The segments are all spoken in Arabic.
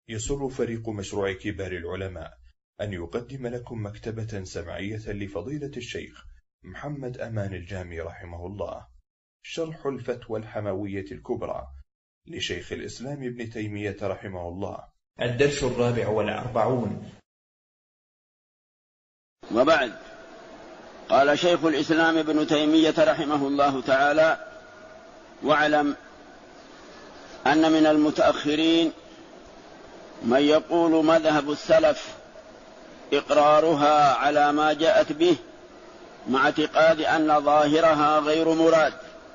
يسر فريق مشروع كبار العلماء أن يقدم لكم مكتبة سمعية لفضيلة الشيخ محمد أمان الجامي رحمه الله، شرح الفتوى الحموية الكبرى لشيخ الإسلام ابن تيمية رحمه الله. الدرس 44. وبعد، قال شيخ الإسلام ابن تيمية رحمه الله تعالى: واعلم أن من المتأخرين من يقول مذهب السلف إقرارها على ما جاءت به مع اعتقاد أن ظاهرها غير مراد.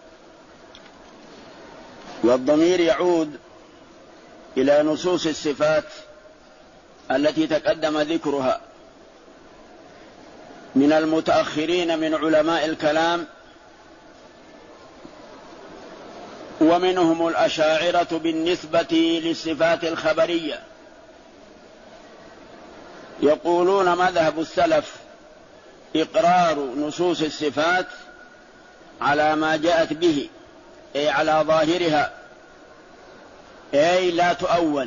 والضمير يعود إلى نصوص الصفات التي تقدم ذكرها. من المتأخرين من علماء الكلام ومنهم الأشاعرة بالنسبة للصفات الخبرية، يقولون مذهب السلف إقرار نصوص الصفات على ما جاءت به، أي على ظاهرها، أي لا تؤول.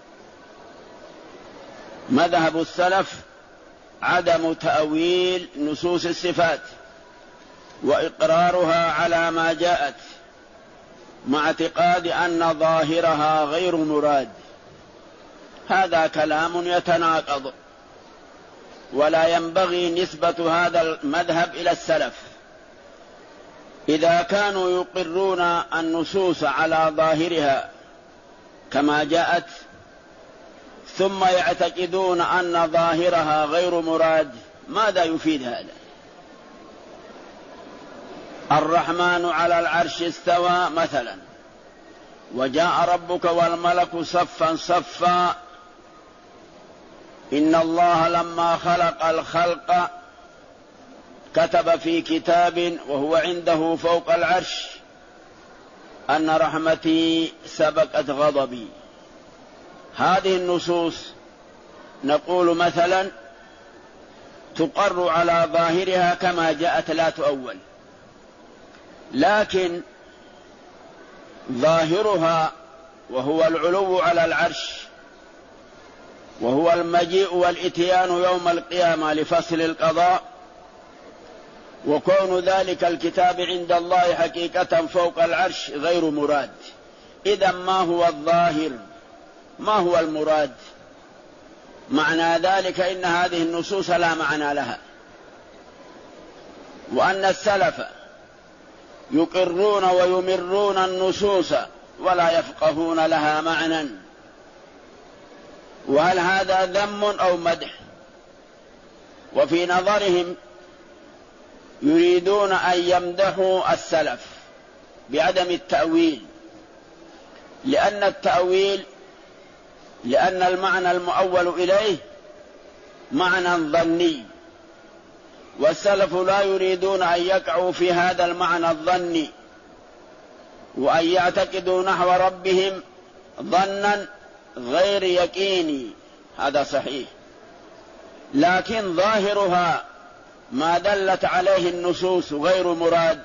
مذهب السلف عدم تأويل نصوص الصفات وإقرارها على ما جاءت مع اعتقاد أن ظاهرها غير مراد. هذا كلام يتناقض، ولا ينبغي نسبة هذا المذهب إلى السلف. إذا كانوا يقرون النصوص على ظاهرها كما جاءت ثم يعتقدون أن ظاهرها غير مراد، ماذا يفيد هذا؟ الرحمن على العرش استوى مثلا، وجاء ربك والملك صفا صفا، إن الله لما خلق الخلق كتب في كتاب وهو عنده فوق العرش أن رحمتي سبقت غضبي. هذه النصوص نقول مثلا تقر على ظاهرها كما جاءت لا تؤول، لكن ظاهرها وهو العلو على العرش وهو المجيء والإتيان يوم القيامة لفصل القضاء، وكون ذلك الكتاب عند الله حقيقة فوق العرش غير مراد. إذا ما هو الظاهر؟ ما هو المراد؟ معنى ذلك إن هذه النصوص لا معنى لها، وأن السلف يقرون ويمرون النصوص ولا يفقهون لها معنى. وهل هذا ذم أو مدح؟ وفي نظرهم يريدون أن يمدحوا السلف بعدم التأويل، لأن المعنى المؤول إليه معنى ظني، والسلف لا يريدون أن يقعوا في هذا المعنى الظني وأن يعتقدوا نحو ربهم ظنا غير يقيني. هذا صحيح، لكن ظاهرها ما دلت عليه النصوص غير مراد.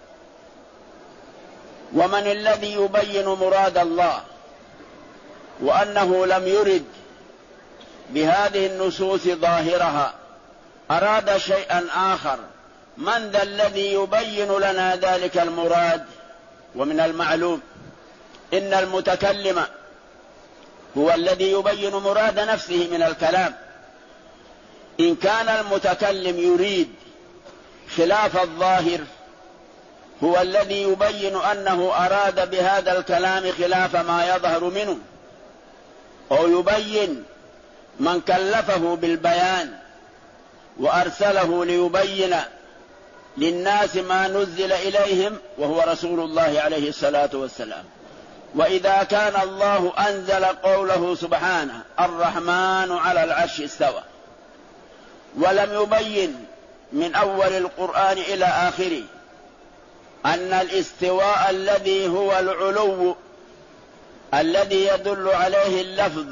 ومن الذي يبين مراد الله وأنه لم يرد بهذه النصوص ظاهرها، أراد شيئا آخر؟ من ذا الذي يبين لنا ذلك المراد؟ ومن المعلوم إن المتكلم هو الذي يبين مراد نفسه من الكلام. إن كان المتكلم يريد خلاف الظاهر، هو الذي يبين أنه أراد بهذا الكلام خلاف ما يظهر منه، أو يبين من كلفه بالبيان وأرسله ليبين للناس ما نزل إليهم وهو رسول الله عليه الصلاة والسلام. وإذا كان الله أنزل قوله سبحانه الرحمن على العرش استوى، ولم يبين من أول القرآن إلى آخره أن الاستواء الذي هو العلو الذي يدل عليه اللفظ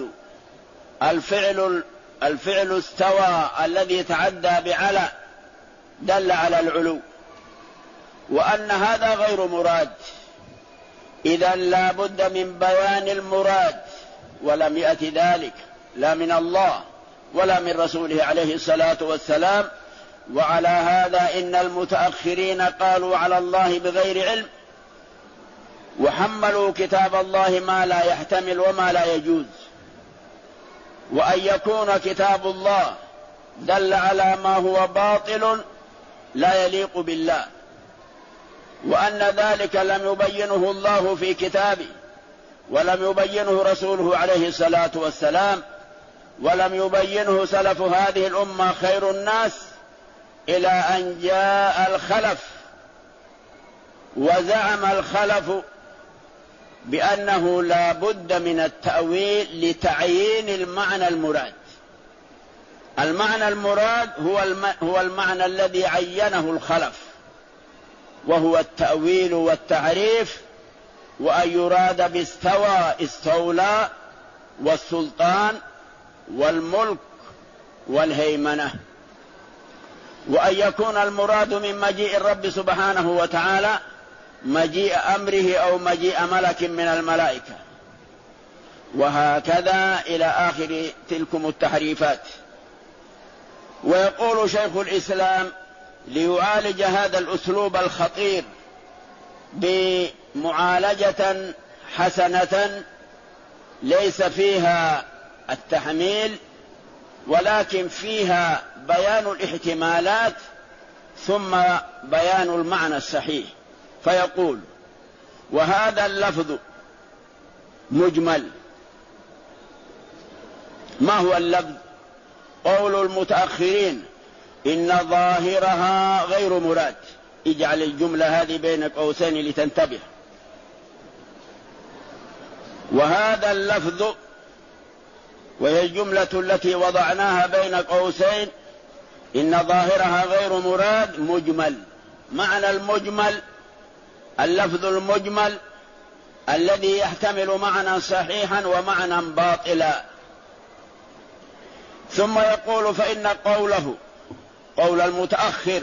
الفعل استوى الذي تعدى بعلى دل على العلو، وأن هذا غير مراد. إذا لا بد من بيان المراد ولم يأت ذلك لا من الله ولا من رسوله عليه الصلاة والسلام. وعلى هذا إن المتأخرين قالوا على الله بغير علم، وحملوا كتاب الله ما لا يحتمل وما لا يجوز. وأن يكون كتاب الله دل على ما هو باطل لا يليق بالله، وأن ذلك لم يبينه الله في كتابه، ولم يبينه رسوله عليه الصلاة والسلام، ولم يبينه سلف هذه الأمة خير الناس، إلى أن جاء الخلف وزعم الخلف بأنه لا بد من التأويل لتعيين المعنى المراد. المعنى المراد هو المعنى الذي عينه الخلف، وهو التأويل والتعريف، وأن يراد باستوى استولى، والسلطان، والملك، والهيمنة. وأن يكون المراد من مجيء الرب سبحانه وتعالى مجيء أمره أو مجيء ملك من الملائكة، وهكذا إلى آخر تلكم التحريفات. ويقول شيخ الإسلام ليعالج هذا الأسلوب الخطير بمعالجة حسنة ليس فيها التحميل ولكن فيها بيان الاحتمالات ثم بيان المعنى الصحيح، فيقول: وهذا اللفظ مجمل. ما هو اللفظ؟ قول المتأخرين إن ظاهرها غير مراد. اجعل الجملة هذه بين قوسين لتنتبه. وهذا اللفظ، وهي الجملة التي وضعناها بين قوسين، إن ظاهرها غير مراد مجمل. معنى المجمل اللفظ المجمل الذي يحتمل معنى صحيحا ومعنى باطلا. ثم يقول: فإن قوله قول المتأخر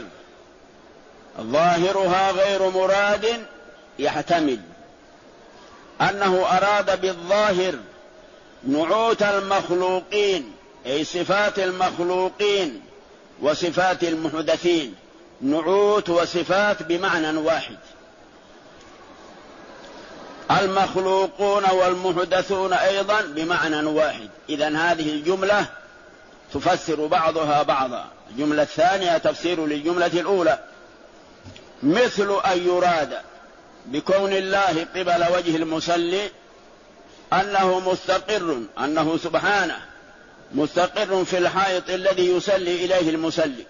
ظاهرها غير مراد يحتمل أنه أراد بالظاهر نعوت المخلوقين، أي صفات المخلوقين وصفات المحدثين، نعوت وصفات بمعنى واحد. المخلوقون والمحدثون أيضا بمعنى واحد. إذن هذه الجملة تفسر بعضها بعضا. الجملة الثانية تفسير للجملة الأولى، مثل أن يراد بكون الله قبل وجه المصلي أنه مستقر، أنه سبحانه مستقر في الحائط الذي يصلي إليه المصلي.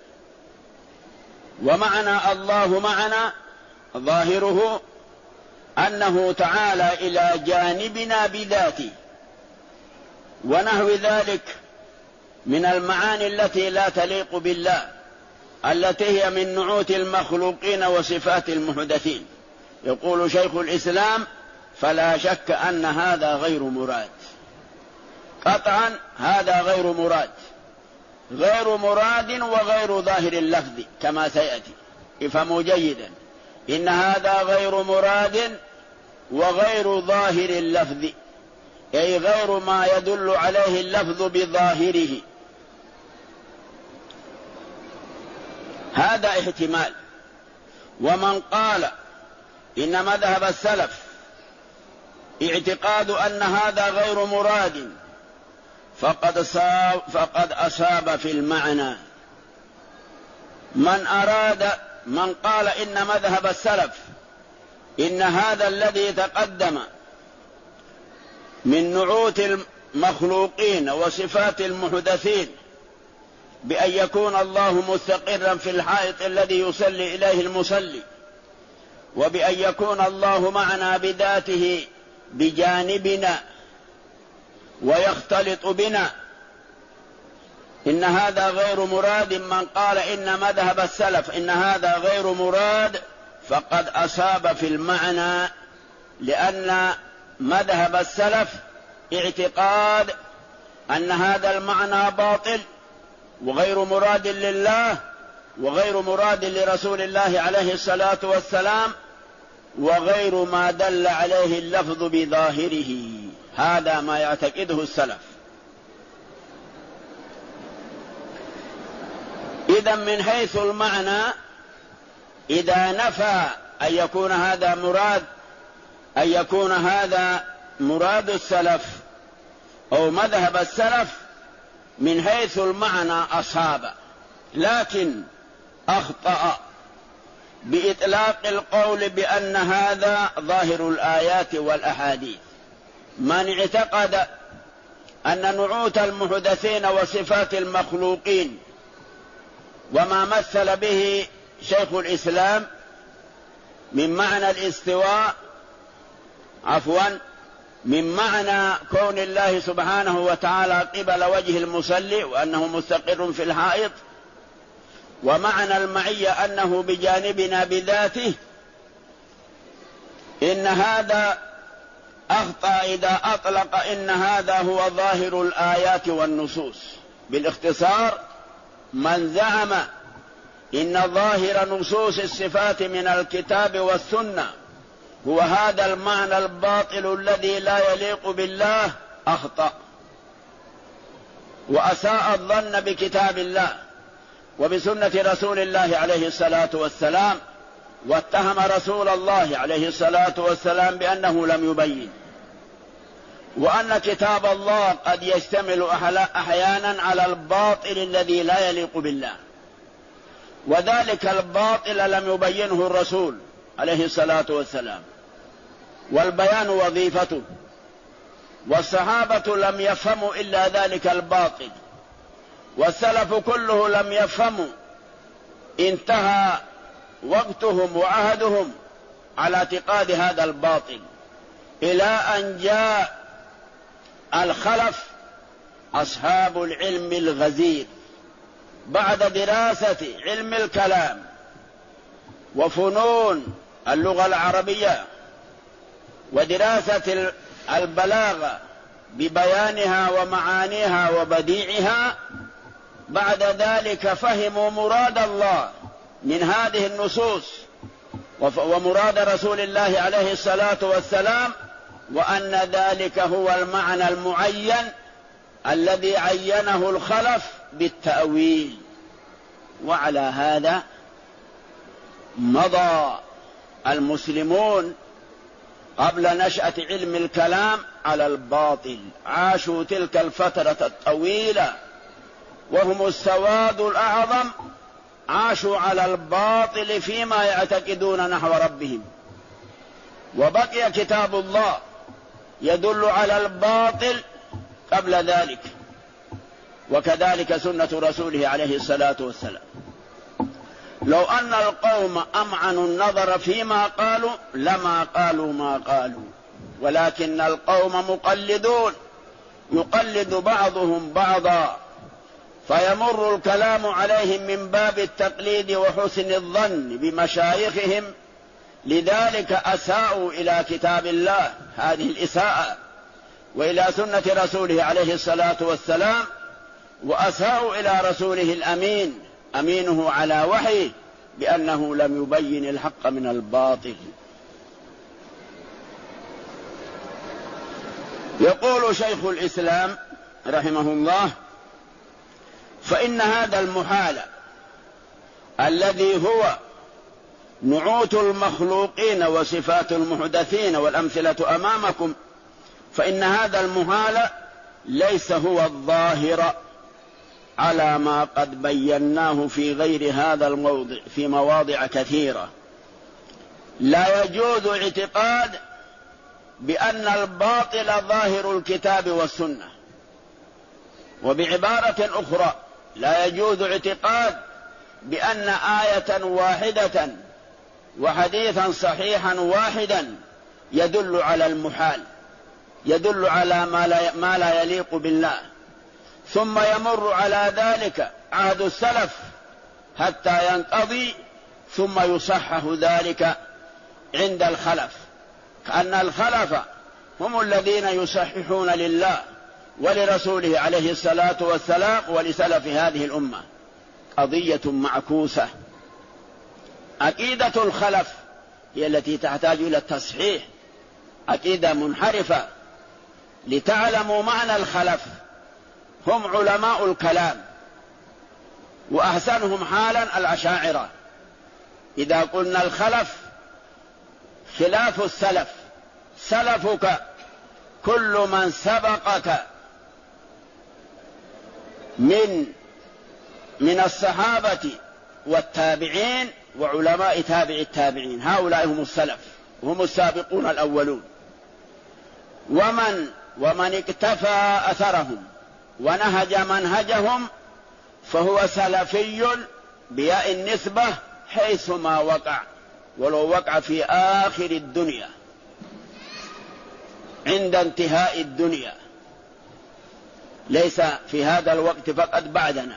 ومعنى الله معنا ظاهره أنه تعالى إلى جانبنا بذاته، ونحو ذلك من المعاني التي لا تليق بالله، التي هي من نعوت المخلوقين وصفات المحدثين. يقول شيخ الإسلام: فلا شك أن هذا غير مراد. قطعا هذا غير مراد، غير مراد وغير ظاهر اللفظ كما سيأتي. افهموا جيدا، إن هذا غير مراد وغير ظاهر اللفظ، أي غير ما يدل عليه اللفظ بظاهره. هذا احتمال. ومن قال إن مذهب السلف اعتقاد أن هذا غير مراد فقد أصاب في المعنى. من قال إن مذهب السلف إن هذا الذي تقدم من نعوت المخلوقين وصفات المحدثين بأن يكون الله مستقرا في الحائط الذي يصلي إليه المصلي، وبأن يكون الله معنا بذاته بجانبنا ويختلط بنا، إن هذا غير مراد. من قال إن مذهب السلف إن هذا غير مراد فقد أصاب في المعنى، لأن مذهب السلف اعتقاد أن هذا المعنى باطل وغير مراد لله وغير مراد لرسول الله عليه الصلاة والسلام، وغير ما دل عليه اللفظ بظاهره. هذا ما يعتقده السلف. إذا من حيث المعنى إذا نفى أن يكون هذا مراد السلف أو مذهب السلف من حيث المعنى أصاب، لكن أخطأ بإطلاق القول بأن هذا ظاهر الآيات والأحاديث. من اعتقد أن نعوت المحدثين وصفات المخلوقين وما مثل به شيخ الإسلام من معنى الاستواء من معنى كون الله سبحانه وتعالى قبل وجه المصلي وأنه مستقر في الحائط، ومعنى المعية أنه بجانبنا بذاته، إن هذا أخطأ إذا أطلق إن هذا هو ظاهر الآيات والنصوص. بالاختصار، من زعم إن ظاهر نصوص الصفات من الكتاب والسنة هو هذا المعنى الباطل الذي لا يليق بالله أخطأ وأساء الظن بكتاب الله وبسنة رسول الله عليه الصلاة والسلام، واتهم رسول الله عليه الصلاة والسلام بأنه لم يبين، وأن كتاب الله قد يشتمل أحيانا على الباطل الذي لا يليق بالله، وذلك الباطل لم يبينه الرسول عليه الصلاة والسلام، والبيان وظيفته، والصحابة لم يفهموا إلا ذلك الباطل، والسلف كله لم يفهموا، انتهى وقتهم وعهدهم على اعتقاد هذا الباطل، إلى أن جاء الخلف أصحاب العلم الغزير بعد دراسة علم الكلام وفنون اللغة العربية ودراسة البلاغة ببيانها ومعانيها وبديعها، بعد ذلك فهموا مراد الله من هذه النصوص ومراد رسول الله عليه الصلاة والسلام، وأن ذلك هو المعنى المعين الذي عينه الخلف بالتأويل. وعلى هذا مضى المسلمون قبل نشأة علم الكلام على الباطل، عاشوا تلك الفترة الطويلة وهم السواد الأعظم، عاشوا على الباطل فيما يعتقدون نحو ربهم، وبقي كتاب الله يدل على الباطل قبل ذلك، وكذلك سنة رسوله عليه الصلاة والسلام. لو أن القوم أمعنوا النظر فيما قالوا لما قالوا ما قالوا، ولكن القوم مقلدون، يقلد بعضهم بعضا، فيمر الكلام عليهم من باب التقليد وحسن الظن بمشايخهم، لذلك أساءوا إلى كتاب الله هذه الإساءة، وإلى سنة رسوله عليه الصلاة والسلام، وأساءوا إلى رسوله الأمين أمينه على وحيه بأنه لم يبين الحق من الباطل. يقول شيخ الإسلام رحمه الله: فإن هذا المحال الذي هو نعوت المخلوقين وصفات المحدثين والأمثلة أمامكم، فإن هذا المحال ليس هو الظاهر على ما قد بيناه في غير هذا الموضع في مواضع كثيرة. لا يجوز اعتقاد بأن الباطل ظاهر الكتاب والسنة، وبعبارة أخرى لا يجوز اعتقاد بأن آية واحدة وحديثا صحيحا واحدا يدل على المحال، يدل على ما لا يليق بالله، ثم يمر على ذلك عهد السلف حتى ينقضي، ثم يصحح ذلك عند الخلف، كأن الخلف هم الذين يصححون لله ولرسوله عليه الصلاة والسلام ولسلف هذه الأمة. قضية معكوسة. عقيدة الخلف هي التي تحتاج إلى التصحيح، عقيدة منحرفة لتعلموا معنى الخلف، هم علماء الكلام، وأحسنهم حالا الأشاعرة. إذا قلنا الخلف خلاف السلف، سلفك كل من سبقك من الصحابة والتابعين وعلماء تابع التابعين، هؤلاء هم السلف، هم السابقون الأولون. ومن اكتفى أثرهم ونهج منهجهم فهو سلفي بياء النسبة حيثما وقع، ولو وقع في آخر الدنيا عند انتهاء الدنيا، ليس في هذا الوقت فقط بعدنا،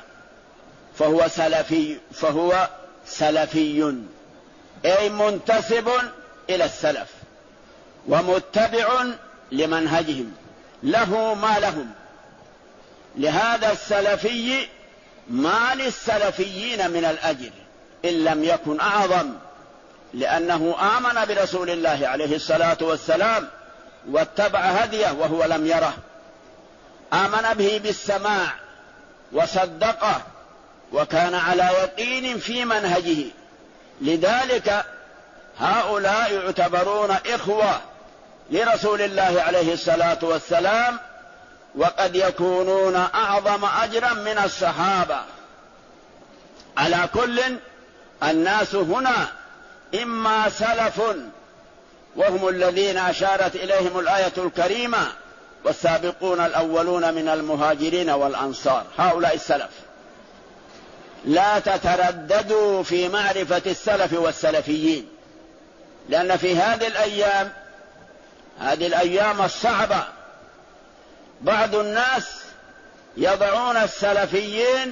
فهو سلفي أي منتسب إلى السلف ومتبع لمنهجهم، له ما لهم. لهذا السلفي ما للسلفيين من الأجر إن لم يكن أعظم، لأنه آمن برسول الله عليه الصلاة والسلام واتبع هديه وهو لم يره، آمن به بالسماع وصدقه وكان على يقين في منهجه. لذلك هؤلاء يعتبرون إخوة لرسول الله عليه الصلاة والسلام، وقد يكونون أعظم أجرا من الصحابة. على كل، الناس هنا إما سلف وهم الذين أشارت إليهم الآية الكريمة والسابقون الأولون من المهاجرين والأنصار، هؤلاء السلف. لا تترددوا في معرفة السلف والسلفيين، لأن في هذه الأيام الصعبة بعض الناس يضعون السلفيين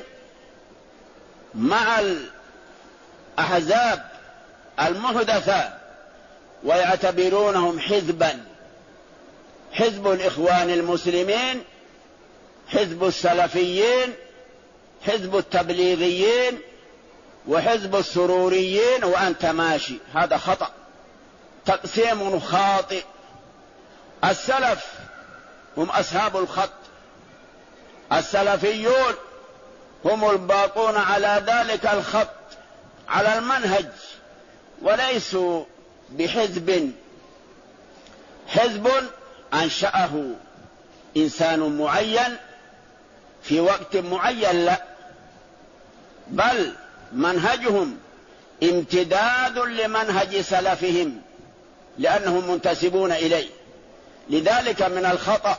مع الأحزاب المحدثة ويعتبرونهم حزبا، حزب الإخوان المسلمين، حزب السلفيين، حزب التبليغيين، وحزب السروريين، وأنت ماشي. هذا خطأ، تقسيم خاطئ. السلف هم أصحاب الخط، السلفيون هم الباقون على ذلك الخط على المنهج، وليسوا بحزب، حزب أنشأه إنسان معين في وقت معين، لا، بل منهجهم امتداد لمنهج سلفهم لأنهم منتسبون إليه. لذلك من الخطأ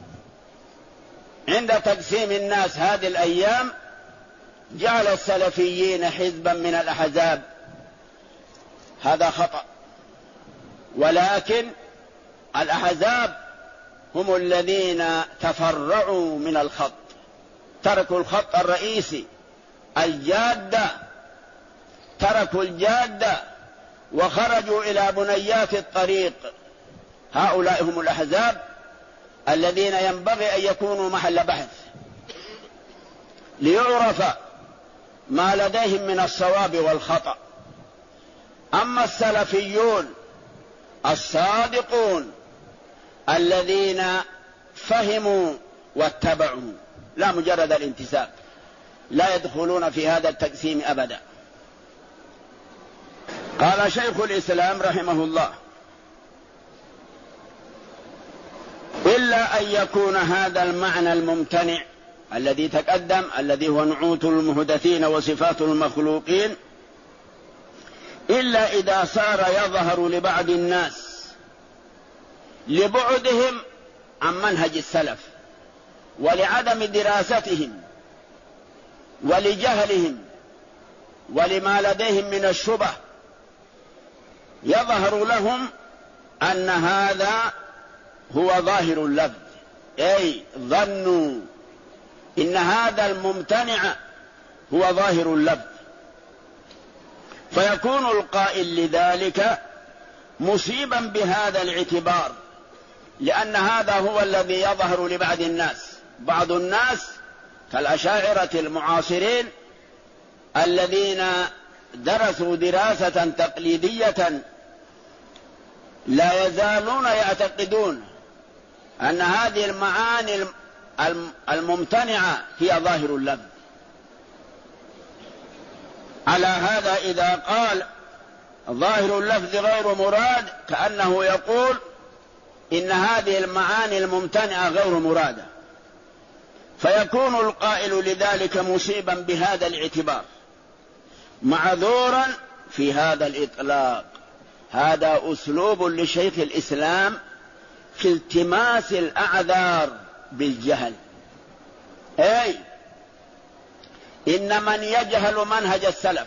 عند تقسيم الناس هذه الأيام جعل السلفيين حزبا من الأحزاب، هذا خطأ. ولكن الأحزاب هم الذين تفرعوا من الخط، تركوا الخط الرئيسي الجادة، تركوا الجادة وخرجوا إلى بنيات الطريق. هؤلاء هم الأحزاب الذين ينبغي أن يكونوا محل بحث ليعرف ما لديهم من الصواب والخطأ. أما السلفيون الصادقون الذين فهموا واتبعوا لا مجرد الانتساب، لا يدخلون في هذا التقسيم أبدا. قال شيخ الإسلام رحمه الله: إلا أن يكون هذا المعنى الممتنع الذي تقدم، الذي هو نعوت المحدثين وصفات المخلوقين، إلا إذا صار يظهر لبعض الناس لبعدهم عن منهج السلف ولعدم دراستهم ولجهلهم ولما لديهم من الشبه، يظهر لهم أن هذا هو ظاهر اللفظ، أي ظنوا إن هذا الممتنع هو ظاهر اللفظ، فيكون القائل لذلك مصيبا بهذا الاعتبار، لأن هذا هو الذي يظهر لبعض الناس. بعض الناس كالأشاعرة المعاصرين الذين درسوا دراسة تقليدية لا يزالون يعتقدون أن هذه المعاني الممتنعة هي ظاهر اللفظ. على هذا إذا قال ظاهر اللفظ غير مراد كأنه يقول إن هذه المعاني الممتنعة غير مرادة، فيكون القائل لذلك مصيبا بهذا الاعتبار، معذورا في هذا الإطلاق. هذا أسلوب لشيخ الإسلام في التماس الأعذار بالجهل. أي إن من يجهل منهج السلف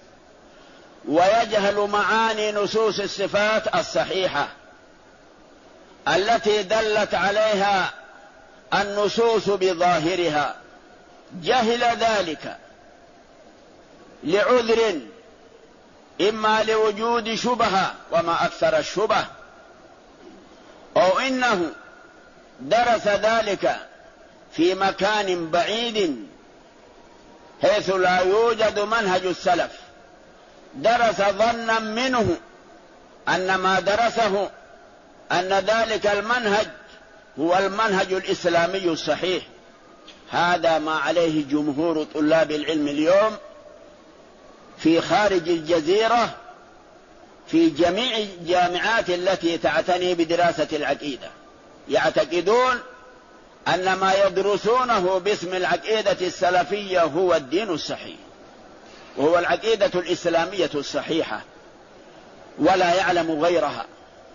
ويجهل معاني نصوص الصفات الصحيحة التي دلت عليها النصوص بظاهرها، جهل ذلك لعذر، إما لوجود شبهة وما أكثر الشبه، أو إنه درس ذلك في مكان بعيد حيث لا يوجد منهج السلف، درس ظنا منه أن ما درسه أن ذلك المنهج هو المنهج الإسلامي الصحيح. هذا ما عليه جمهور طلاب العلم اليوم في خارج الجزيرة في جميع الجامعات التي تعتني بدراسة العقيدة، يعتقدون أن ما يدرسونه باسم العقيدة السلفية هو الدين الصحيح وهو العقيدة الإسلامية الصحيحة، ولا يعلم غيرها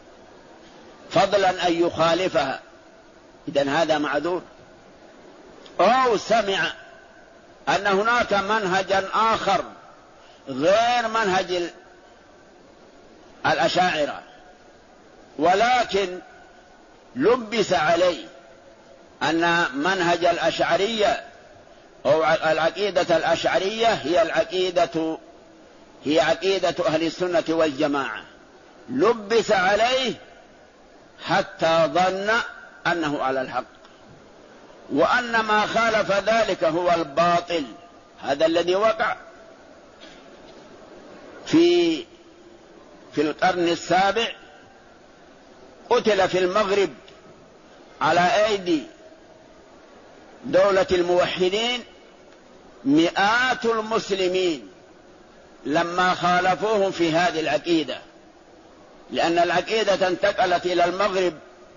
فضلا أن يخالفها. إذن هذا معذور. أو سمع أن هناك منهجا آخر غير منهج الأشاعرة، ولكن لبس عليه أن منهج الأشعرية أو العقيدة الأشعرية هي عقيدة أهل السنة والجماعة، لبس عليه حتى ظن أنه على الحق، وأن ما خالف ذلك هو الباطل. هذا الذي وقع في القرن السابع، قتل في المغرب على أيدي دولة الموحدين مئات المسلمين لما خالفوهم في هذه العقيدة، لأن العقيدة انتقلت إلى المغرب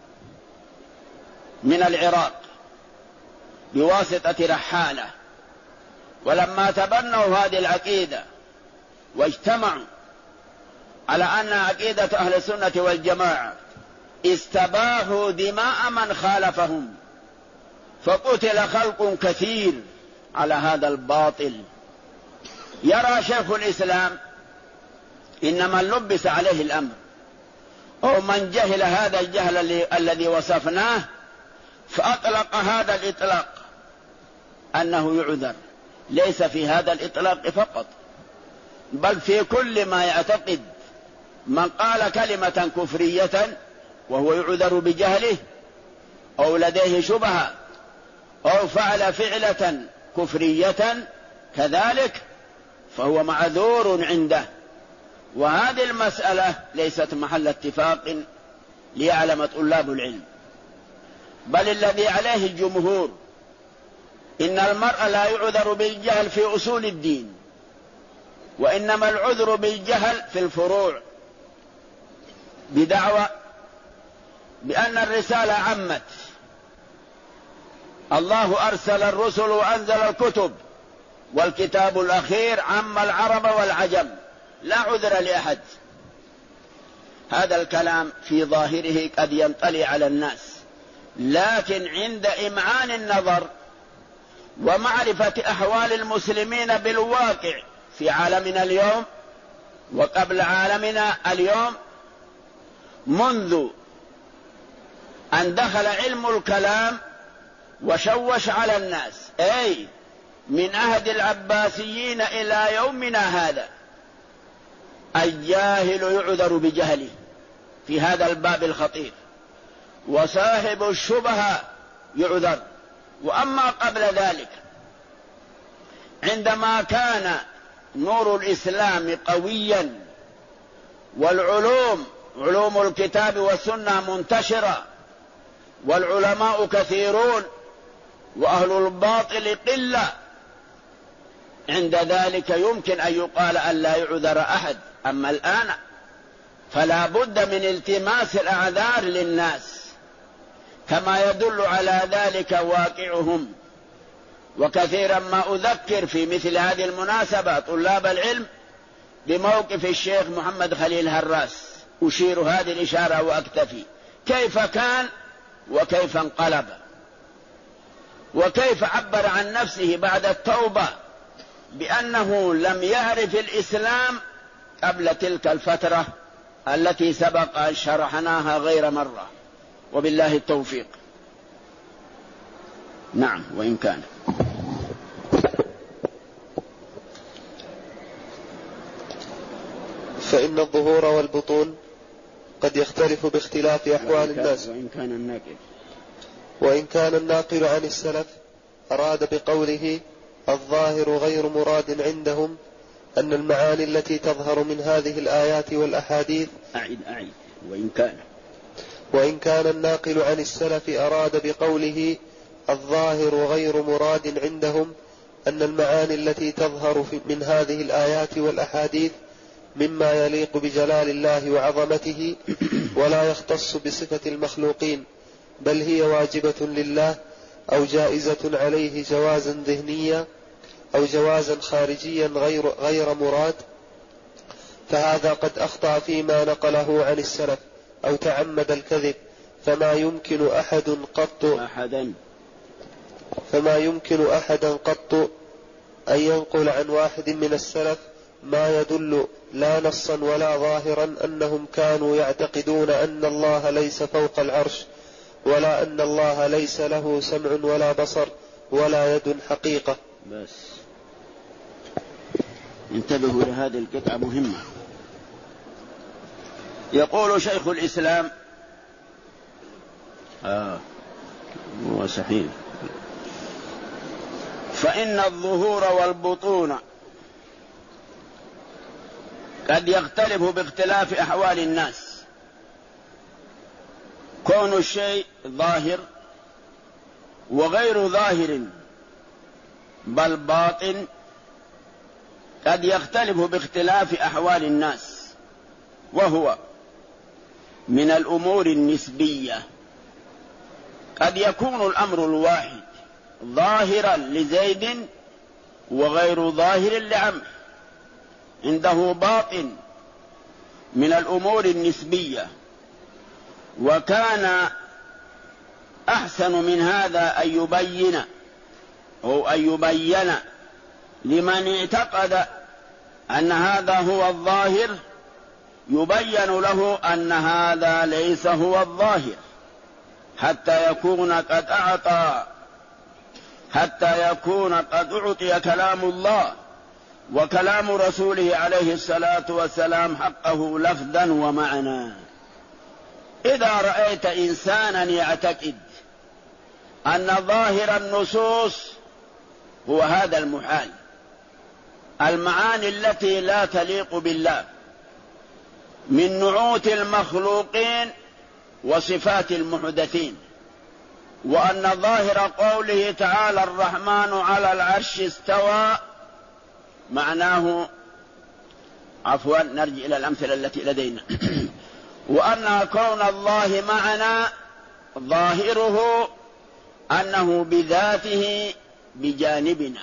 من العراق بواسطة رحالة، ولما تبنوا هذه العقيدة واجتمعوا على أن عقيدة أهل السنة والجماعة، استباحوا دماء من خالفهم، فقتل خلق كثير على هذا الباطل. يرى شيخ الإسلام إن من لبس عليه الأمر أو من جهل هذا الجهل الذي وصفناه فأطلق هذا الإطلاق أنه يعذر، ليس في هذا الإطلاق فقط، بل في كل ما يعتقد. من قال كلمة كفرية وهو يعذر بجهله أو لديه شبهة أو فعل فعلة كفرية كذلك فهو معذور عنده. وهذه المسألة ليست محل اتفاق ليعلم طلاب العلم، بل الذي عليه الجمهور إن المرء لا يعذر بالجهل في أصول الدين، وإنما العذر بالجهل في الفروع، بدعوى بأن الرسالة عمت، الله أرسل الرسل وأنزل الكتب، والكتاب الأخير عم العرب والعجم، لا عذر لأحد. هذا الكلام في ظاهره قد ينطلي على الناس، لكن عند إمعان النظر ومعرفة أحوال المسلمين بالواقع في عالمنا اليوم وقبل عالمنا اليوم، منذ أن دخل علم الكلام وشوش على الناس، أي من عهد العباسيين إلى يومنا هذا، الجاهل يعذر بجهله في هذا الباب الخطير، وصاحب الشبهة يعذر. وأما قبل ذلك عندما كان نور الإسلام قويا والعلوم، علوم الكتاب والسنة منتشرة، والعلماء كثيرون وأهل الباطل قلة، عند ذلك يمكن أن يقال أن لا يعذر أحد. أما الآن فلا بد من التماس الأعذار للناس، كما يدل على ذلك واقعهم. وكثيرا ما أذكر في مثل هذه المناسبة طلاب العلم بموقف الشيخ محمد خليل هراس، أشير هذه الإشارة وأكتفي، كيف كان وكيف انقلب، وكيف عبر عن نفسه بعد التوبة بأنه لم يعرف الإسلام قبل تلك الفترة التي سبق أن شرحناها غير مرة، وبالله التوفيق. نعم. وإن كان فإن الظهور والبطون قد يختلف باختلاف أحوال الناس. وإن كان الناقل عن السلف أراد بقوله الظاهر غير مراد عندهم أن المعاني التي تظهر من هذه الآيات والأحاديث. وإن كان الناقل عن السلف أراد بقوله الظاهر غير مراد عندهم أن المعاني التي تظهر من هذه الآيات والأحاديث مما يليق بجلال الله وعظمته ولا يختص بصفة المخلوقين، بل هي واجبة لله أو جائزة عليه جوازا ذهنيا أو جوازا خارجيا غير مراد، فهذا قد أخطأ فيما نقله عن السلف أو تعمد الكذب. فما يمكن أحدا قط أن ينقل عن واحد من السلف ما يدل لا نصا ولا ظاهرا أنهم كانوا يعتقدون أن الله ليس فوق العرش، ولا أن الله ليس له سمع ولا بصر ولا يد حقيقة. بس انتبهوا لهذه القطعة مهمة. يقول شيخ الإسلام هو صحيح، فإن الظهور والبطون قد يختلف باختلاف أحوال الناس. كون الشيء ظاهر وغير ظاهر بل باطن قد يختلف باختلاف أحوال الناس، وهو من الأمور النسبية. قد يكون الأمر الواحد ظاهرا لزيد وغير ظاهر لعمرو، عنده باطن من الأمور النسبية. وكان أحسن من هذا أن يبين لمن اعتقد أن هذا هو الظاهر، يبين له أن هذا ليس هو الظاهر، حتى يكون قد أعطي كلام الله وكلام رسوله عليه الصلاة والسلام حقه لفظا ومعنى. إذا رأيت إنسانا يعتقد أن ظاهر النصوص هو هذا المحال، المعاني التي لا تليق بالله من نعوت المخلوقين وصفات المحدثين، وأن ظاهر قوله تعالى الرحمن على العرش استوى معناه نرجع إلى الأمثلة التي لدينا وأن كون الله معنا ظاهره أنه بذاته بجانبنا،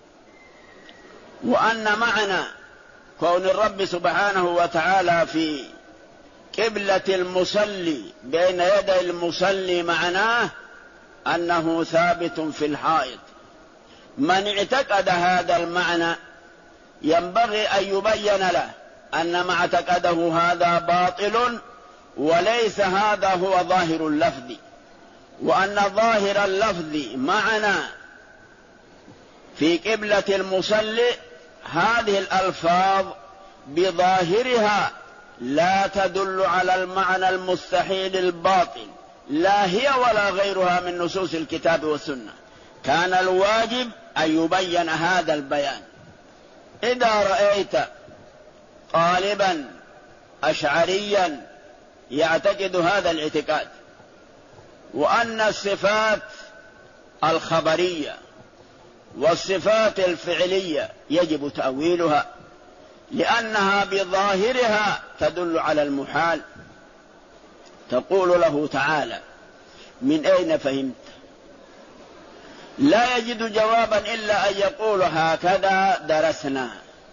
وأن معنى كون الرب سبحانه وتعالى في قبلة المصلي بين يدي المصلي معناه أنه ثابت في الحائط. من اعتقد هذا المعنى ينبغي أن يبين له أن ما اعتقده هذا باطل، وليس هذا هو ظاهر اللفظ، وأن ظاهر اللفظ معنى في قبلة المصلي هذه الألفاظ بظاهرها لا تدل على المعنى المستحيل الباطل، لا هي ولا غيرها من نصوص الكتاب والسنة. كان الواجب أن يبين هذا البيان. إذا رأيت طالبا أشعريا يعتقد هذا الاعتقاد وأن الصفات الخبرية والصفات الفعلية يجب تأويلها، لأنها بظاهرها تدل على المحال. تقول له تعالى: من أين فهمت؟ لا يجد جوابا إلا أن يقول: هكذا درسنا،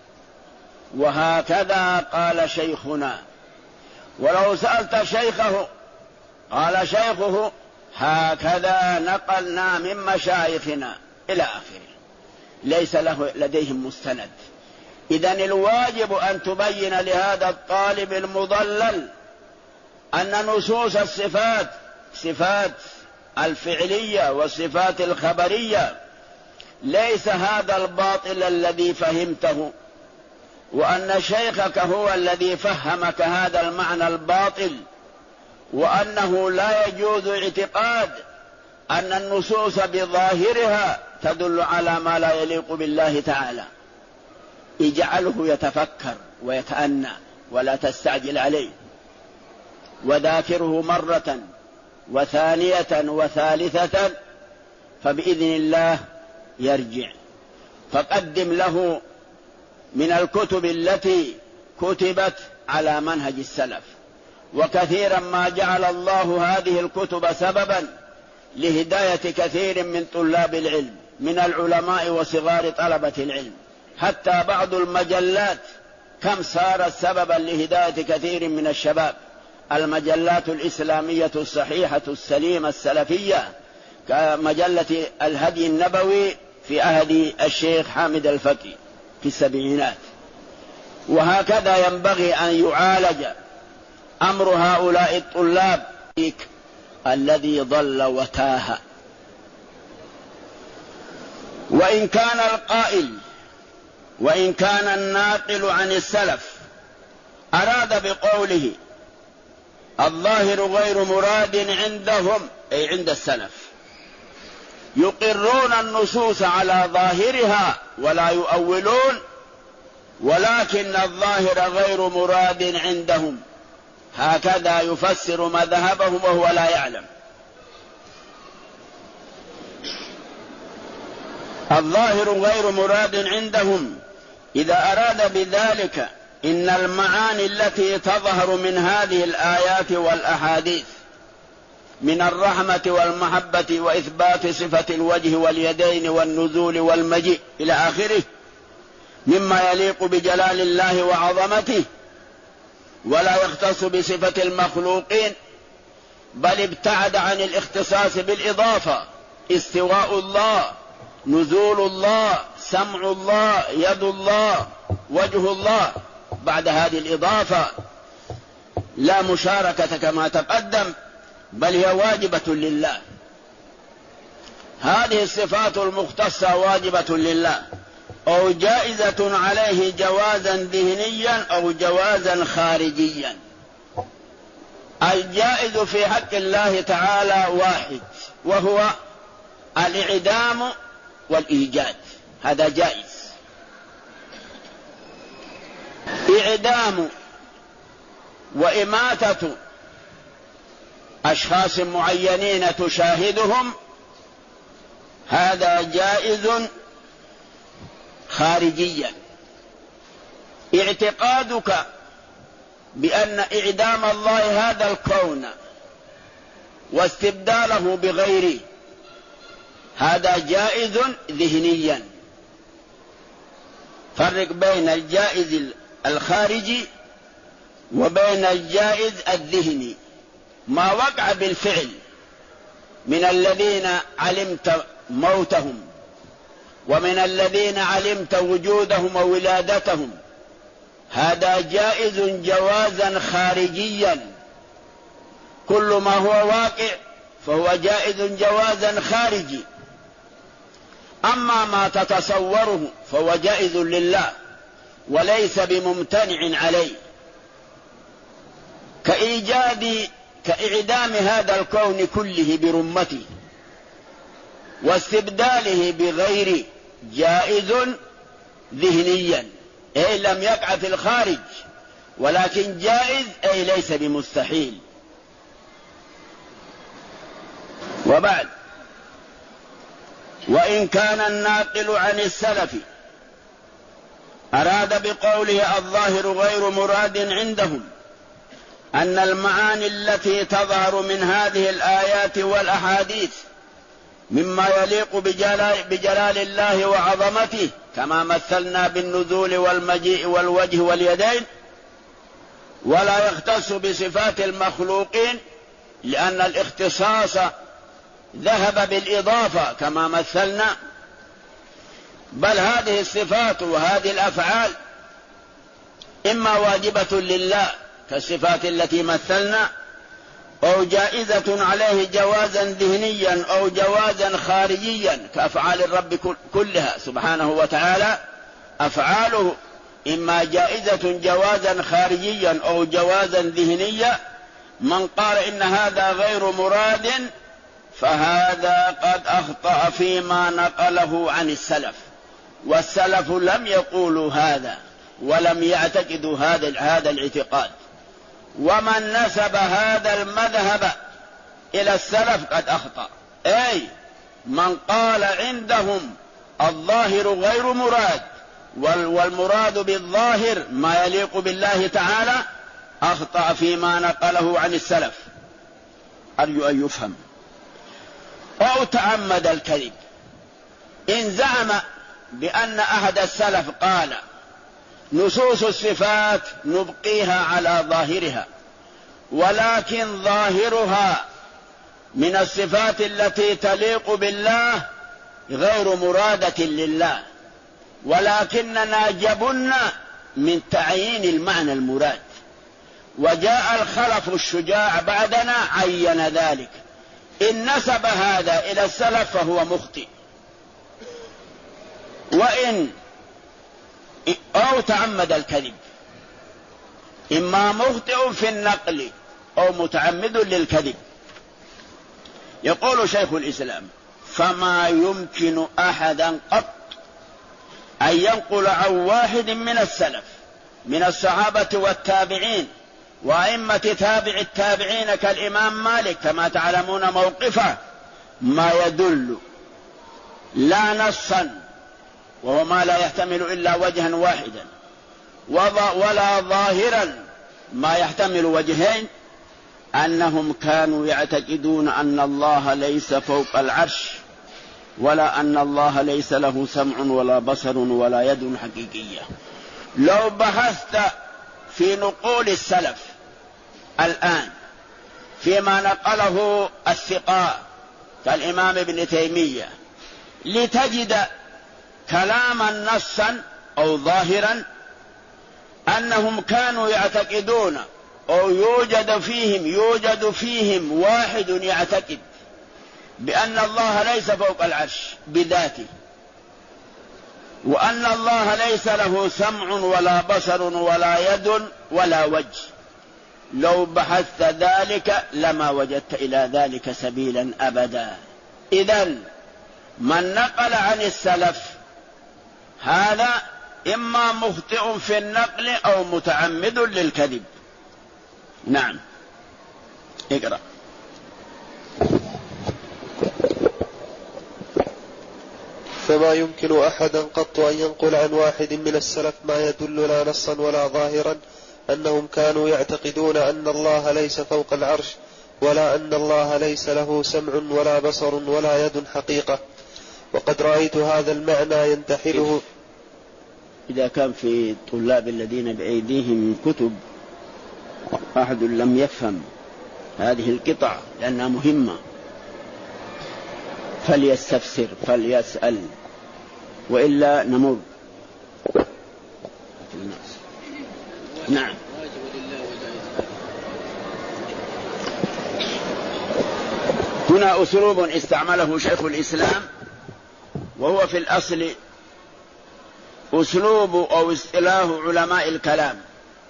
وهكذا قال شيخنا. ولو سألت شيخه قال شيخه: هكذا نقلنا من مشايخنا، إلى آخره. ليس له لديهم مستند. إذن الواجب أن تبين لهذا الطالب المضلل أن نصوص الصفات، صفات الفعلية والصفات الخبرية، ليس هذا الباطل الذي فهمته، وأن شيخك هو الذي فهمك هذا المعنى الباطل، وأنه لا يجوز اعتقاد أن النصوص بظاهرها تدل على ما لا يليق بالله تعالى. اجعله يتفكر ويتأنى ولا تستعجل عليه، وذاكره مرة وثانية وثالثة، فبإذن الله يرجع. فقدم له من الكتب التي كتبت على منهج السلف، وكثيرا ما جعل الله هذه الكتب سببا لهداية كثير من طلاب العلم، من العلماء وصغار طلبة العلم. حتى بعض المجلات كم صارت سببا لهداية كثير من الشباب، المجلات الإسلامية الصحيحة السليمة السلفية، كمجلة الهدي النبوي في عهد الشيخ حامد الفقي في السبعينات. وهكذا ينبغي أن يعالج أمر هؤلاء الطلاب الذي ضل وتاه. وإن كان القائل، وإن كان الناقل عن السلف أراد بقوله الظاهر غير مراد عندهم، أي عند السلف، يقرون النصوص على ظاهرها ولا يؤولون، ولكن الظاهر غير مراد عندهم، هكذا يفسر مذهبهم وهو لا يعلم. الظاهر غير مراد عندهم إذا أراد بذلك إن المعاني التي تظهر من هذه الآيات والأحاديث من الرحمة والمحبة وإثبات صفة الوجه واليدين والنزول والمجيء إلى آخره مما يليق بجلال الله وعظمته، ولا يختص بصفة المخلوقين، بل ابتعد عن الاختصاص بالإضافة: استواء الله، نزول الله، سمع الله، يد الله، وجه الله. بعد هذه الإضافة لا مشاركة كما تقدم، بل هي واجبة لله. هذه الصفات المختصة واجبة لله، أو جائزة عليه جوازا ذهنيا أو جوازا خارجيا. الجائز في حق الله تعالى واحد، وهو الإعدام والإيجاد، هذا جائز. إعدام وإماتة أشخاص معينين تشاهدهم، هذا جائز خارجيا. اعتقادك بأن إعدام الله هذا الكون واستبداله بغيره، هذا جائز ذهنيا. فرق بين الجائز الخارجي وبين الجائز الذهني. ما وقع بالفعل من الذين علمت موتهم ومن الذين علمت وجودهم وولادتهم، هذا جائز جوازا خارجيا. كل ما هو واقع فهو جائز جوازا خارجي. أما ما تتصوره فهو جائز لله وليس بممتنع عليه، كإعدام هذا الكون كله برمته واستبداله بغير، جائز ذهنيا، أي لم يقع في الخارج، ولكن جائز أي ليس بمستحيل. وبعد، وإن كان الناقل عن السلف أراد بقوله الظاهر غير مراد عندهم أن المعاني التي تظهر من هذه الآيات والأحاديث مما يليق بجلال الله وعظمته، كما مثلنا بالنزول والمجيء والوجه واليدين، ولا يختص بصفات المخلوقين لأن الاختصاص ذهب بالإضافة كما مثلنا، بل هذه الصفات وهذه الأفعال إما واجبة لله كالصفات التي مثلنا، أو جائزة عليه جوازا ذهنيا أو جوازا خارجيا كأفعال الرب كلها سبحانه وتعالى. أفعاله إما جائزة جوازا خارجيا أو جوازا ذهنيا. من قال إن هذا غير مراد فهذا قد أخطأ فيما نقله عن السلف، والسلف لم يقولوا هذا ولم يعتقدوا هذا الاعتقاد. ومن نسب هذا المذهب إلى السلف قد أخطأ، أي من قال عندهم الظاهر غير مراد والمراد بالظاهر ما يليق بالله تعالى أخطأ فيما نقله عن السلف. أرجو أن يفهم. أو تعمد الكذب إن زعم بأن أحد السلف قال نصوص الصفات نبقيها على ظاهرها، ولكن ظاهرها من الصفات التي تليق بالله غير مرادة لله، ولكننا جبنا من تعيين المعنى المراد، وجاء الخلف الشجاع بعدنا عين ذلك. إن نسب هذا إلى السلف فهو مخطئ. وإن أو تعمد الكذب إما مخطئ في النقل أو متعمد للكذب. يقول شيخ الإسلام: فما يمكن أحدا قط أن ينقل عن واحد من السلف من الصحابة والتابعين وأئمة تابع التابعين كالإمام مالك كما تعلمون موقفه ما يدل لا نصا، وهو ما لا يحتمل إلا وجها واحدا، ولا ظاهرا ما يحتمل وجهين، أنهم كانوا يعتقدون أن الله ليس فوق العرش، ولا أن الله ليس له سمع ولا بصر ولا يد حقيقية. لو بحثت في نقول السلف الآن فيما نقله الثقاء كالإمام ابن تيمية لتجد كلاما نصا أو ظاهرا أنهم كانوا يعتقدون أو يوجد فيهم واحد يعتقد بأن الله ليس فوق العرش بذاته، وأن الله ليس له سمع ولا بصر ولا يد ولا وجه. لو بحثت ذلك لما وجدت إلى ذلك سبيلا أبدا. إذن من نقل عن السلف هذا إما مخطئ في النقل أو متعمد للكذب. نعم، اقرأ. فما يمكن أحدا قط أن ينقل عن واحد من السلف ما يدل لا نصا ولا ظاهرا أنهم كانوا يعتقدون أن الله ليس فوق العرش، ولا أن الله ليس له سمع ولا بصر ولا يد حقيقة. وقد رأيت هذا المعنى ينتحله. إذا كان في الطلاب الذين بأيديهم كتب أحد لم يفهم هذه القطع لأنها مهمة فليستفسر فليسأل، وإلا نمر. نعم. هنا أسلوب استعمله شيخ الإسلام وهو في الأصل أسلوب أو اصطلاح علماء الكلام،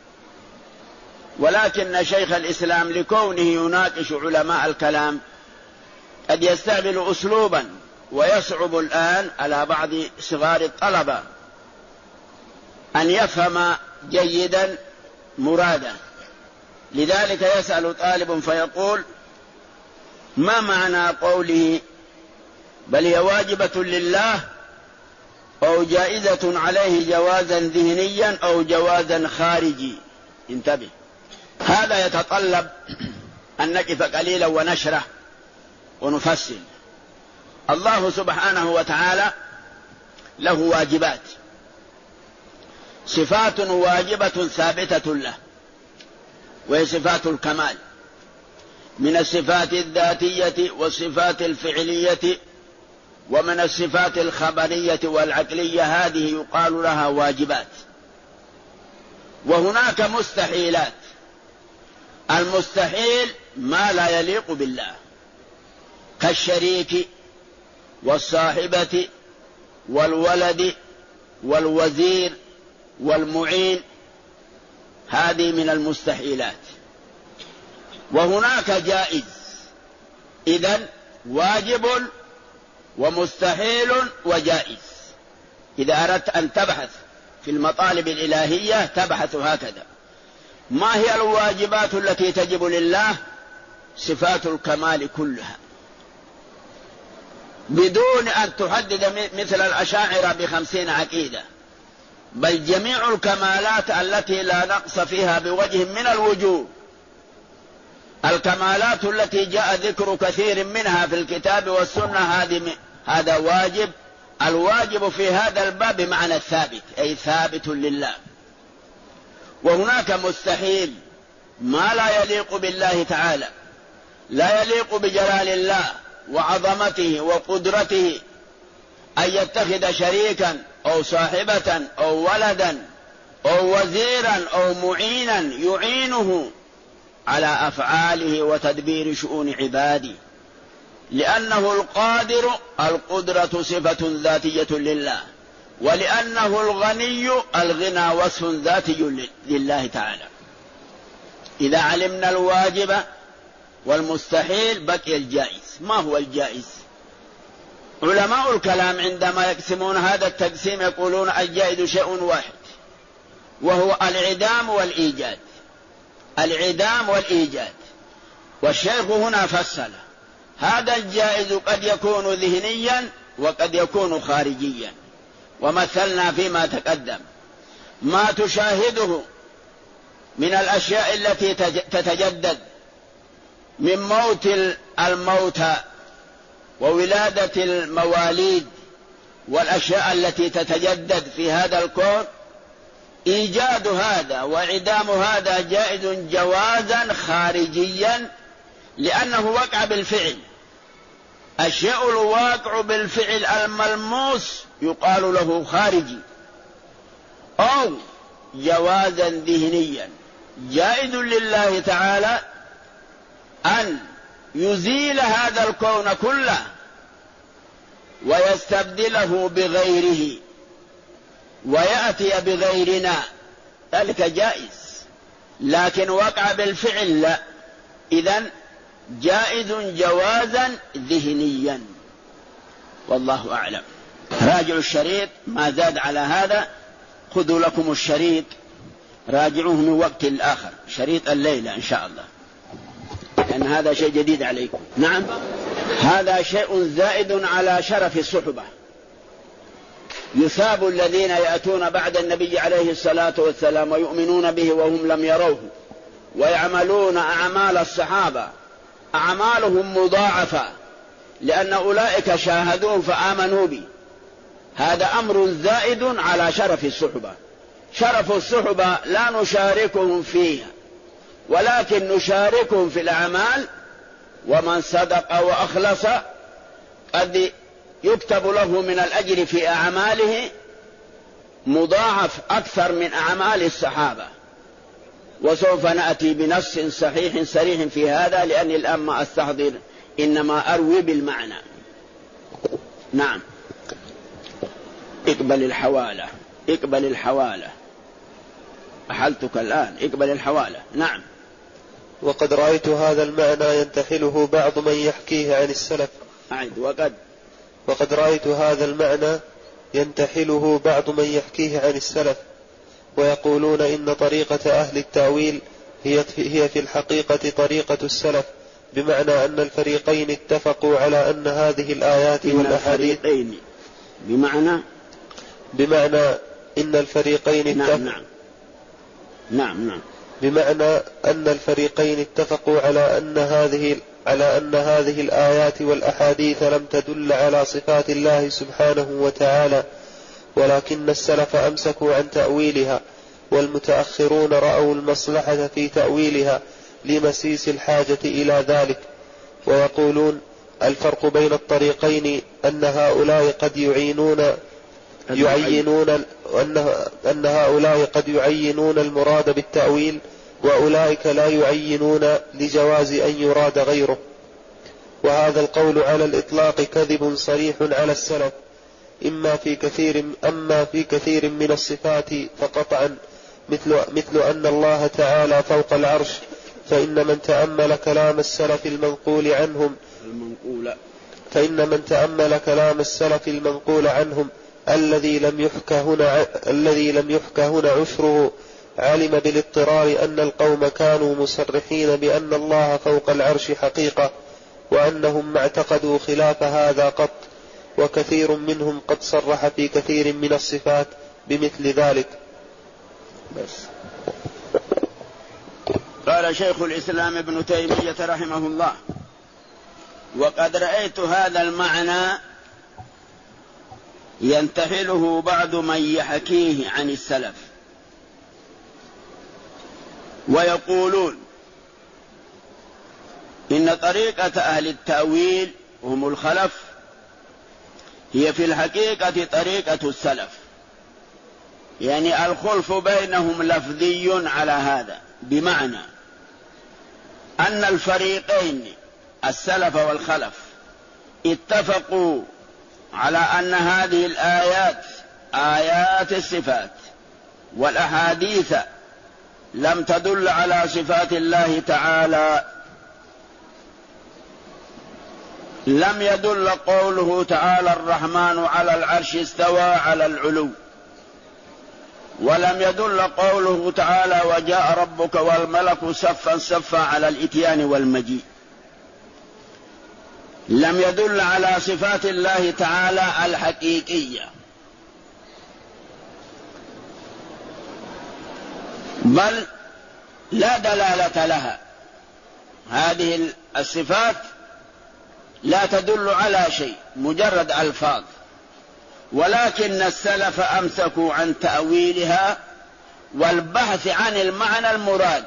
ولكن شيخ الإسلام لكونه يناقش علماء الكلام قد يستعمل أسلوبا ويصعب الآن على بعض صغار الطلبة أن يفهم جيدا مرادا. لذلك يسأل طالب فيقول: ما معنى قوله بل هي واجبة لله أو جائزة عليه جوازا ذهنيا أو جوازا خارجي؟ انتبه، هذا يتطلب أن نقف قليلا ونشرح ونفصل. الله سبحانه وتعالى له واجبات، صفات واجبة ثابتة له، وهي صفات الكمال من الصفات الذاتية والصفات الفعلية، ومن الصفات الخبرية والعقلية، هذه يقال لها واجبات. وهناك مستحيلات. المستحيل ما لا يليق بالله، كالشريك والصاحبة والولد والوزير والمعين، هذه من المستحيلات. وهناك جائز. إذن واجب ومستحيل وجائز. إذا أردت أن تبحث في المطالب الإلهية تبحث هكذا: ما هي الواجبات التي تجب لله؟ صفات الكمال كلها، بدون أن تحدد مثل الأشاعرة ب50 عقيدة، بل جميع الكمالات التي لا نقص فيها بوجه من الوجوه، الكمالات التي جاء ذكر كثير منها في الكتاب والسنة، هذا واجب. الواجب في هذا الباب بمعنى الثابت، أي ثابت لله. وهناك مستحيل ما لا يليق بالله تعالى، لا يليق بجلال الله وعظمته وقدرته، أن يتخذ شريكا أو صاحبة أو ولدا أو وزيرا أو معينا يعينه على أفعاله وتدبير شؤون عباده، لأنه القادر، القدرة صفة ذاتية لله، ولأنه الغني، الغنى وصف ذاتي لله تعالى. إذا علمنا الواجب والمستحيل بقي الجائز. ما هو الجائز؟ علماء الكلام عندما يقسمون هذا التقسيم يقولون الجائز شيء واحد، وهو الإعدام والإيجاد. الإعدام والإيجاد. والشيخ هنا فصل: هذا الجائز قد يكون ذهنيا وقد يكون خارجيا. ومثلنا فيما تقدم ما تشاهده من الأشياء التي تتجدد، من موت الموتى وولادة المواليد والأشياء التي تتجدد في هذا الكون، إيجاد هذا وإعدام هذا جائز جوازا خارجيا، لأنه وقع بالفعل. الشيء الواقع بالفعل الملموس يقال له خارجي. أو جوازا ذهنيا، جائز لله تعالى أن يزيل هذا الكون كله ويستبدله بغيره ويأتي بغيرنا، ذلك جائز. لكن وقع بالفعل لا. إذن جائز جوازا ذهنيا، والله أعلم. راجعوا الشريط، ما زاد على هذا. خذوا لكم الشريط، راجعوه من وقت الآخر، شريط الليلة إن شاء الله، لأن هذا شيء جديد عليكم. نعم، هذا شيء زائد على شرف الصحبة. يثاب الذين يأتون بعد النبي عليه الصلاة والسلام ويؤمنون به وهم لم يروه ويعملون أعمال الصحابة، أعمالهم مضاعفة، لأن أولئك شاهدوه فآمنوا به. هذا أمر زائد على شرف الصحبة. شرف الصحبة لا نشاركهم فيها، ولكن نشاركهم في الأعمال. ومن صدق وأخلص قد يكتب له من الأجر في أعماله مضاعف أكثر من أعمال الصحابة. وسوف نأتي بنص صحيح صريح في هذا، لأني الآن ما أستحضر، إنما أروي بالمعنى. نعم، اقبل الحوالة، اقبل الحوالة، أحلتك الآن، اقبل الحوالة. نعم. وقد رأيت هذا المعنى ينتحله بعض من يحكيه عن السلف. أعد. وقد رأيت هذا المعنى ينتحله بعض من يحكيه عن السلف، ويقولون إن طريقة أهل التأويل هي في الحقيقة طريقة السلف، بمعنى أن الفريقين اتفقوا على أن هذه الآيات والأحاديث بمعنى إن الفريقين نعم بمعنى أن الفريقين اتفقوا على أن هذه الآيات والأحاديث لم تدل على صفات الله سبحانه وتعالى، ولكن السلف أمسكوا عن تأويلها، والمتأخرون رأوا المصلحة في تأويلها لمسيس الحاجة إلى ذلك. ويقولون الفرق بين الطريقين أن هؤلاء قد يعينون المراد بالتأويل، وأولئك لا يعينون لجواز أن يراد غيره. وهذا القول على الإطلاق كذب صريح على السلف، أما في كثير من الصفات فقطعا، مثل أن الله تعالى فوق العرش، فإن من تأمل كلام السلف المنقول عنهم الذي لم يحك هنا عشره، علم بالاضطرار أن القوم كانوا مصرحين بأن الله فوق العرش حقيقة، وأنهم ما اعتقدوا خلاف هذا قط، وكثير منهم قد صرح في كثير من الصفات بمثل ذلك. قال شيخ الإسلام ابن تيمية رحمه الله: وقد رأيت هذا المعنى ينتحله بعض من يحكيه عن السلف، ويقولون إن طريقة أهل التأويل هم الخلف هي في الحقيقة طريقة السلف، يعني الخلف بينهم لفظي على هذا، بمعنى أن الفريقين السلف والخلف اتفقوا على أن هذه الآيات آيات الصفات والأحاديث لم تدل على صفات الله تعالى، لم يدل قوله تعالى الرحمن على العرش استوى على العلو، ولم يدل قوله تعالى وجاء ربك والملك صفا صفا على الإتيان والمجيء، لم يدل على صفات الله تعالى الحقيقية، بل لا دلالة لها. هذه الصفات لا تدل على شيء، مجرد ألفاظ، ولكن السلف أمسكوا عن تأويلها والبحث عن المعنى المراد،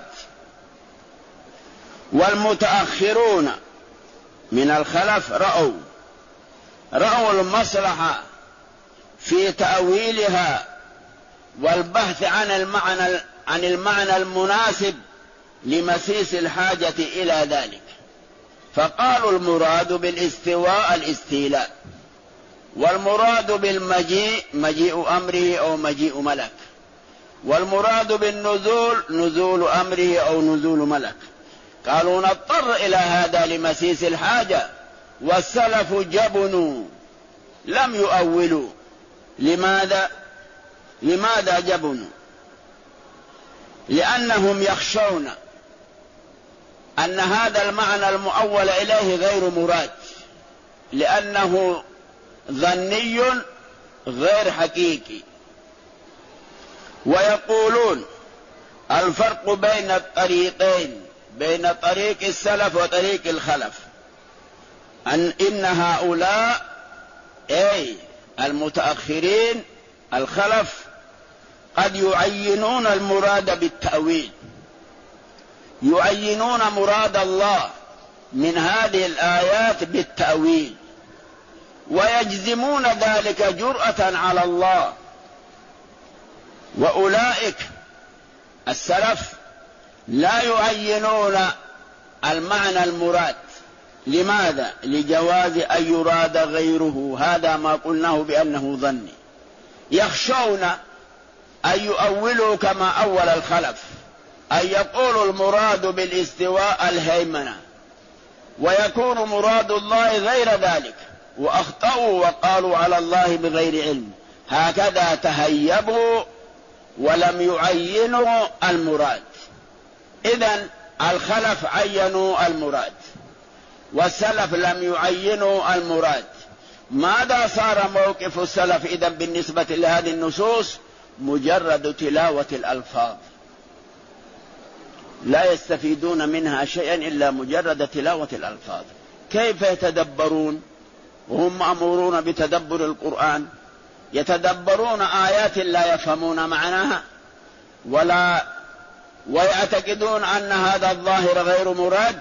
والمتأخرون من الخلف رأوا المصلحة في تأويلها والبحث عن المعنى المناسب لمسيس الحاجة إلى ذلك، فقالوا المراد بالاستواء الاستيلاء، والمراد بالمجيء مجيء أمره أو مجيء ملك، والمراد بالنزول نزول أمره أو نزول ملك. قالوا نضطر إلى هذا لمسيس الحاجة، والسلف جبنوا لم يؤولوا. لماذا جبنوا؟ لأنهم يخشون أن هذا المعنى المؤول إليه غير مراد، لأنه ظني غير حقيقي. ويقولون الفرق بين الطريقين، بين طريق السلف وطريق الخلف، إن هؤلاء المتأخرين الخلف قد يعينون المراد بالتأويل، يعينون مراد الله من هذه الآيات بالتأويل، ويجزمون ذلك جرأة على الله. وأولئك السلف لا يعينون المعنى المراد. لماذا؟ لجواز أن يراد غيره، هذا ما قلناه بأنه ظني. يخشون أن يؤولوا كما أول الخلف، أن يقولوا المراد بالاستواء الهيمنة، ويكون مراد الله غير ذلك، وأخطأوا وقالوا على الله بغير علم. هكذا تهيبوا ولم يعينوا المراد. إذن الخلف عينوا المراد والسلف لم يعينوا المراد. ماذا صار موقف السلف إذن بالنسبة لهذه النصوص؟ مجرد تلاوة الألفاظ، لا يستفيدون منها شيئا إلا مجرد تلاوة الألفاظ. كيف يتدبرون وهم مأمورون بتدبر القرآن؟ يتدبرون آيات لا يفهمون معناها ويعتقدون أن هذا الظاهر غير مراد.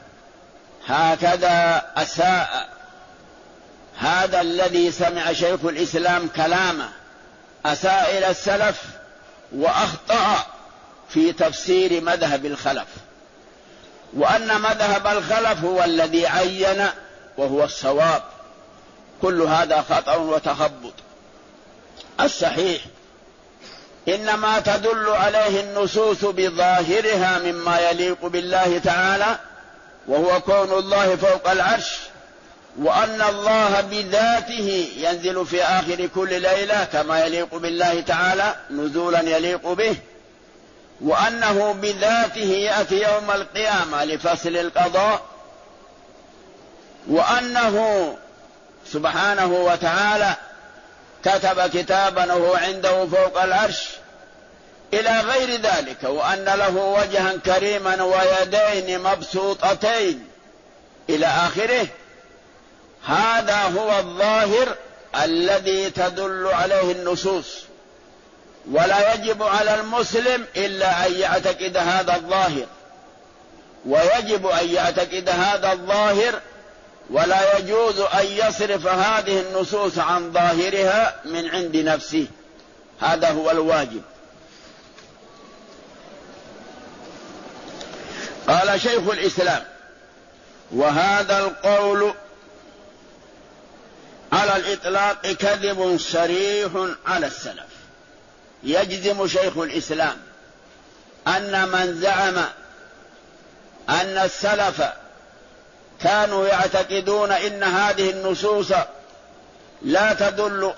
هكذا أساء هذا الذي سمع شيخ الإسلام كلامه، أساء إلى السلف وأخطأ في تفسير مذهب الخلف، وأن مذهب الخلف هو الذي عين وهو الصواب. كل هذا خطأ وتخبط. الصحيح إنما تدل عليه النصوص بظاهرها مما يليق بالله تعالى، وهو كون الله فوق العرش، وأن الله بذاته ينزل في آخر كل ليلة كما يليق بالله تعالى نزولا يليق به، وأنه بذاته يأتي يوم القيامة لفصل القضاء، وأنه سبحانه وتعالى كتب كتابا وهو عنده فوق العرش إلى غير ذلك، وأن له وجها كريما ويدين مبسوطتين إلى آخره. هذا هو الظاهر الذي تدل عليه النصوص، ولا يجب على المسلم إلا أن يعتقد هذا الظاهر، ويجب أن يعتقد هذا الظاهر، ولا يجوز أن يصرف هذه النصوص عن ظاهرها من عند نفسه. هذا هو الواجب. قال شيخ الإسلام: وهذا القول على الإطلاق كذب صريح على السلف. يجزم شيخ الإسلام أن من زعم أن السلف كانوا يعتقدون إن هذه النصوص لا تدل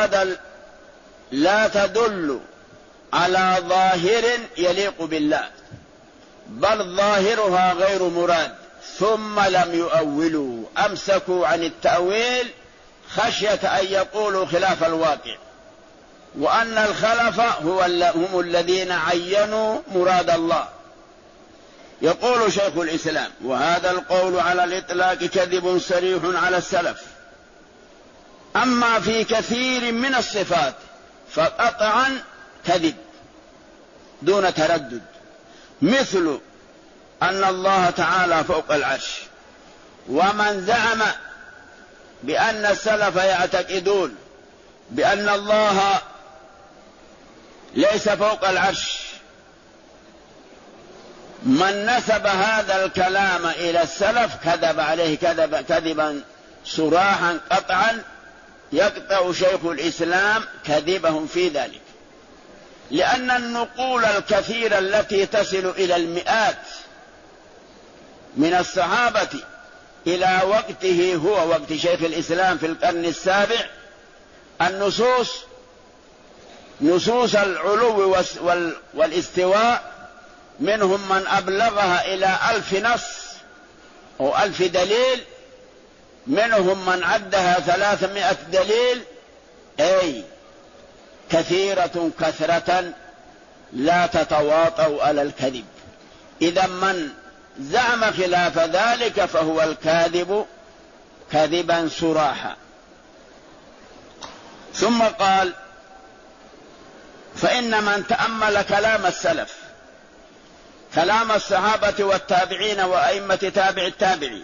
لا تدل على ظاهر يليق بالله، بل ظاهرها غير مراد، ثم لم يؤولوا، أمسكوا عن التأويل خشية أن يقولوا خلاف الواقع، وأن الخلف هم الذين عينوا مراد الله. يقول شيخ الإسلام: وهذا القول على الإطلاق كذب صريح على السلف. أما في كثير من الصفات فقطعا كذب دون تردد، مثل أن الله تعالى فوق العرش. ومن زعم بأن السلف يعتقدون بأن الله ليس فوق العرش، من نسب هذا الكلام إلى السلف كذب عليه كذبا صراحا قطعا، يقطع شيخ الإسلام كذبهم في ذلك، لأن النقول الكثيرة التي تصل إلى المئات من الصحابة إلى وقته هو وقت شيخ الإسلام في القرن السابع، نصوص العلو والاستواء منهم من أبلغها إلى 1000 نص أو 1000 دليل، منهم من عدها 300 دليل، أي كثيرة كثرة لا تتواطؤ على الكذب. إذا من زعم خلاف ذلك فهو الكاذب كذبا صراحا. ثم قال: فإن من تأمل كلام السلف، كلام الصحابة والتابعين وأئمة تابع التابعين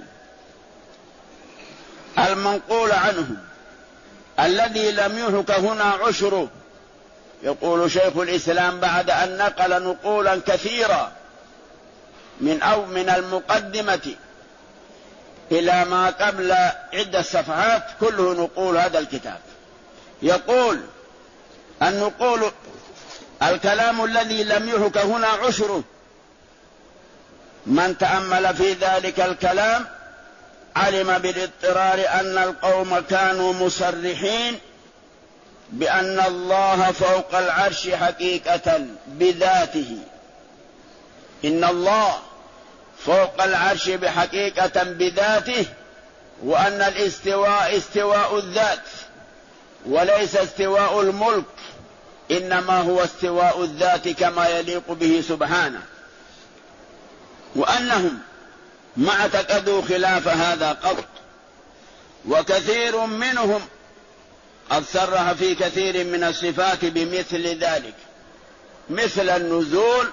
المنقول عنهم الذي لم يحك هنا عشره، يقول شيخ الإسلام بعد أن نقل نقولا كثيرة من المقدمة إلى ما قبل عدة صفحات كله نقول هذا الكتاب، يقول: النقول الكلام الذي لم يحك هنا عشره، من تأمل في ذلك الكلام علم بالاضطرار أن القوم كانوا مصرحين بأن الله فوق العرش حقيقة بذاته. إن الله فوق العرش بحقيقة بذاته، وأن الاستواء استواء الذات وليس استواء الملك، إنما هو استواء الذات كما يليق به سبحانه، وأنهم ما اعتقدوا خلاف هذا قط. وكثير منهم قد صرح في كثير من الصفات بمثل ذلك، مثل النزول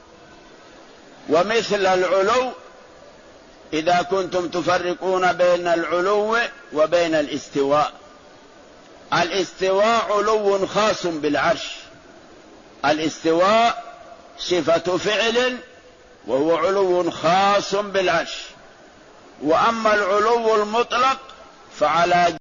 ومثل العلو، إذا كنتم تفرقون بين العلو وبين الاستواء. الاستواء علو خاص بالعرش، الاستواء صفة فعل وهو علو خاص بالعرش، وأما العلو المطلق فعلى